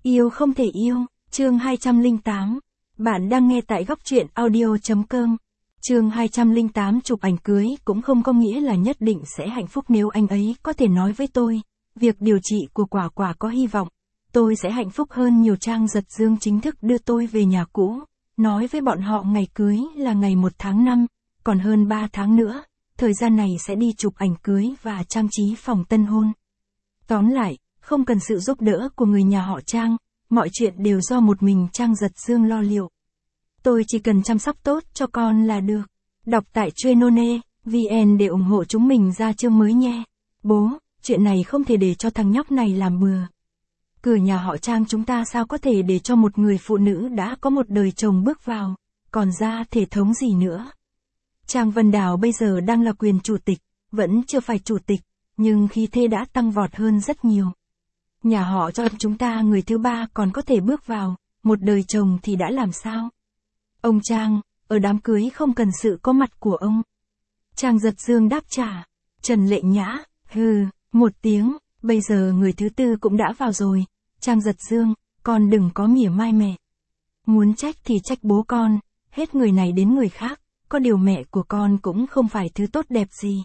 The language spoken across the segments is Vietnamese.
Yêu không thể yêu, chương 208. Bạn đang nghe tại góc truyện audio.com. Chương 208. Chụp ảnh cưới cũng không có nghĩa là nhất định sẽ hạnh phúc. Nếu anh ấy có thể nói với tôi, việc điều trị của Quả Quả có hy vọng, tôi sẽ hạnh phúc hơn nhiều. Trang Giật Dương chính thức đưa tôi về nhà cũ, nói với bọn họ ngày cưới là ngày 1 tháng 5, còn hơn 3 tháng nữa, thời gian này sẽ đi chụp ảnh cưới và trang trí phòng tân hôn. Tóm lại, không cần sự giúp đỡ của người nhà họ Trang, mọi chuyện đều do một mình Trang Giật Dương lo liệu. Tôi chỉ cần chăm sóc tốt cho con là được. Đọc tại Chuyên.vn để ủng hộ chúng mình ra chương mới nhé. Bố, chuyện này không thể để cho thằng nhóc này làm bừa. Cửa nhà họ Trang chúng ta sao có thể để cho một người phụ nữ đã có một đời chồng bước vào, còn ra thể thống gì nữa. Trang Vân Đào bây giờ đang là quyền chủ tịch, vẫn chưa phải chủ tịch, nhưng khí thế đã tăng vọt hơn rất nhiều. Nhà họ cho chúng ta người thứ ba còn có thể bước vào, một đời chồng thì đã làm sao? Ông Trang, ở đám cưới không cần sự có mặt của ông. Trang Giật Dương đáp trả. Trần Lệ Nhã, một tiếng, bây giờ người thứ tư cũng đã vào rồi. Trang Giật Dương, con đừng có mỉa mai mẹ. Muốn trách thì trách bố con, hết người này đến người khác, có điều mẹ của con cũng không phải thứ tốt đẹp gì.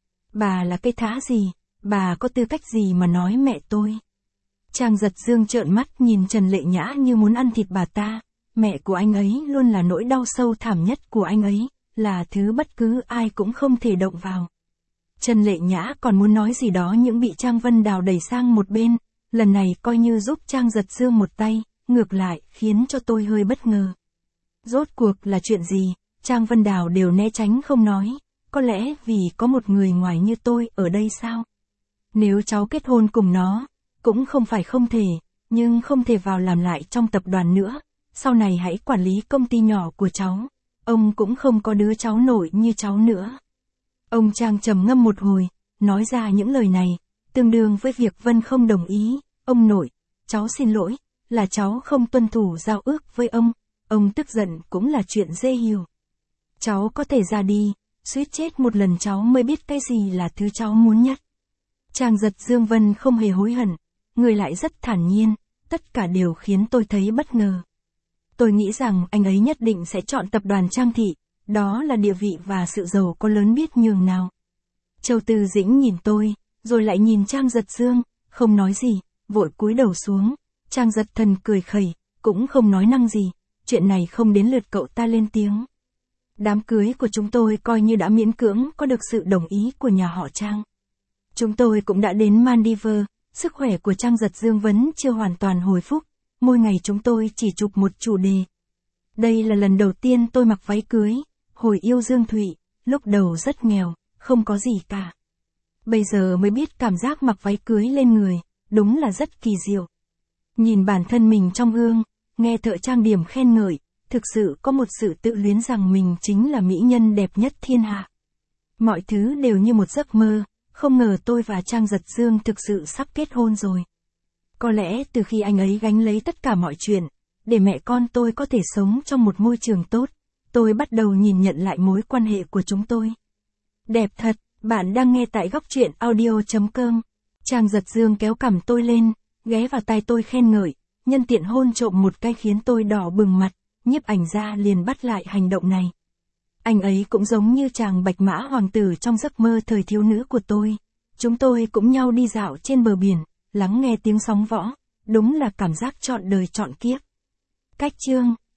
Bà là cái thá gì, bà có tư cách gì mà nói mẹ tôi? Trang Giật Dương trợn mắt nhìn Trần Lệ Nhã như muốn ăn thịt bà ta. Mẹ của anh ấy luôn là nỗi đau sâu thẳm nhất của anh ấy, là thứ bất cứ ai cũng không thể động vào. Trần Lệ Nhã còn muốn nói gì đó nhưng bị Trang Vân Đào đẩy sang một bên, lần này coi như giúp Trang Giật Dương một tay, ngược lại khiến cho tôi hơi bất ngờ. Rốt cuộc là chuyện gì, Trang Vân Đào đều né tránh không nói, có lẽ vì có một người ngoài như tôi ở đây sao? Nếu cháu kết hôn cùng nó, cũng không phải không thể, nhưng không thể vào làm lại trong tập đoàn nữa, sau này hãy quản lý công ty nhỏ của cháu, ông cũng không có đứa cháu nội như cháu nữa. Ông Trang trầm ngâm một hồi, nói ra những lời này, tương đương với việc Vân không đồng ý. Ông nội, cháu xin lỗi, là cháu không tuân thủ giao ước với ông tức giận cũng là chuyện dễ hiểu. Cháu có thể ra đi, suýt chết một lần cháu mới biết cái gì là thứ cháu muốn nhất. Trang Giật Dương Vân không hề hối hận, người lại rất thản nhiên, tất cả đều khiến tôi thấy bất ngờ. Tôi nghĩ rằng anh ấy nhất định sẽ chọn tập đoàn Trang Thị, đó là địa vị và sự giàu có lớn biết nhường nào. Châu Tư Dĩnh nhìn tôi, rồi lại nhìn Trang Giật Dương, không nói gì, vội cúi đầu xuống. Trang Giật Thần cười khẩy, cũng không nói năng gì, chuyện này không đến lượt cậu ta lên tiếng. Đám cưới của chúng tôi coi như đã miễn cưỡng có được sự đồng ý của nhà họ Trang. Chúng tôi cũng đã đến Maldives, sức khỏe của Trang Giật Dương vẫn chưa hoàn toàn hồi phục, mỗi ngày chúng tôi chỉ chụp một chủ đề. Đây là lần đầu tiên tôi mặc váy cưới, hồi yêu Dương Thụy, lúc đầu rất nghèo, không có gì cả. Bây giờ mới biết cảm giác mặc váy cưới lên người, đúng là rất kỳ diệu. Nhìn bản thân mình trong gương, nghe thợ trang điểm khen ngợi, thực sự có một sự tự luyến rằng mình chính là mỹ nhân đẹp nhất thiên hạ. Mọi thứ đều như một giấc mơ, không ngờ tôi và Trang Giật Dương thực sự sắp kết hôn rồi. Có lẽ từ khi anh ấy gánh lấy tất cả mọi chuyện, để mẹ con tôi có thể sống trong một môi trường tốt, tôi bắt đầu nhìn nhận lại mối quan hệ của chúng tôi. Đẹp thật, bạn đang nghe tại góc truyện audio.com. Trang Giật Dương kéo cằm tôi lên, ghé vào tai tôi khen ngợi, nhân tiện hôn trộm một cái khiến tôi đỏ bừng mặt, nhiếp ảnh gia liền bắt lại hành động này. Anh ấy cũng giống như chàng bạch mã hoàng tử trong giấc mơ thời thiếu nữ của tôi. Chúng tôi cũng nhau đi dạo trên bờ biển, lắng nghe tiếng sóng võ, đúng là cảm giác trọn đời trọn kiếp. Cách chương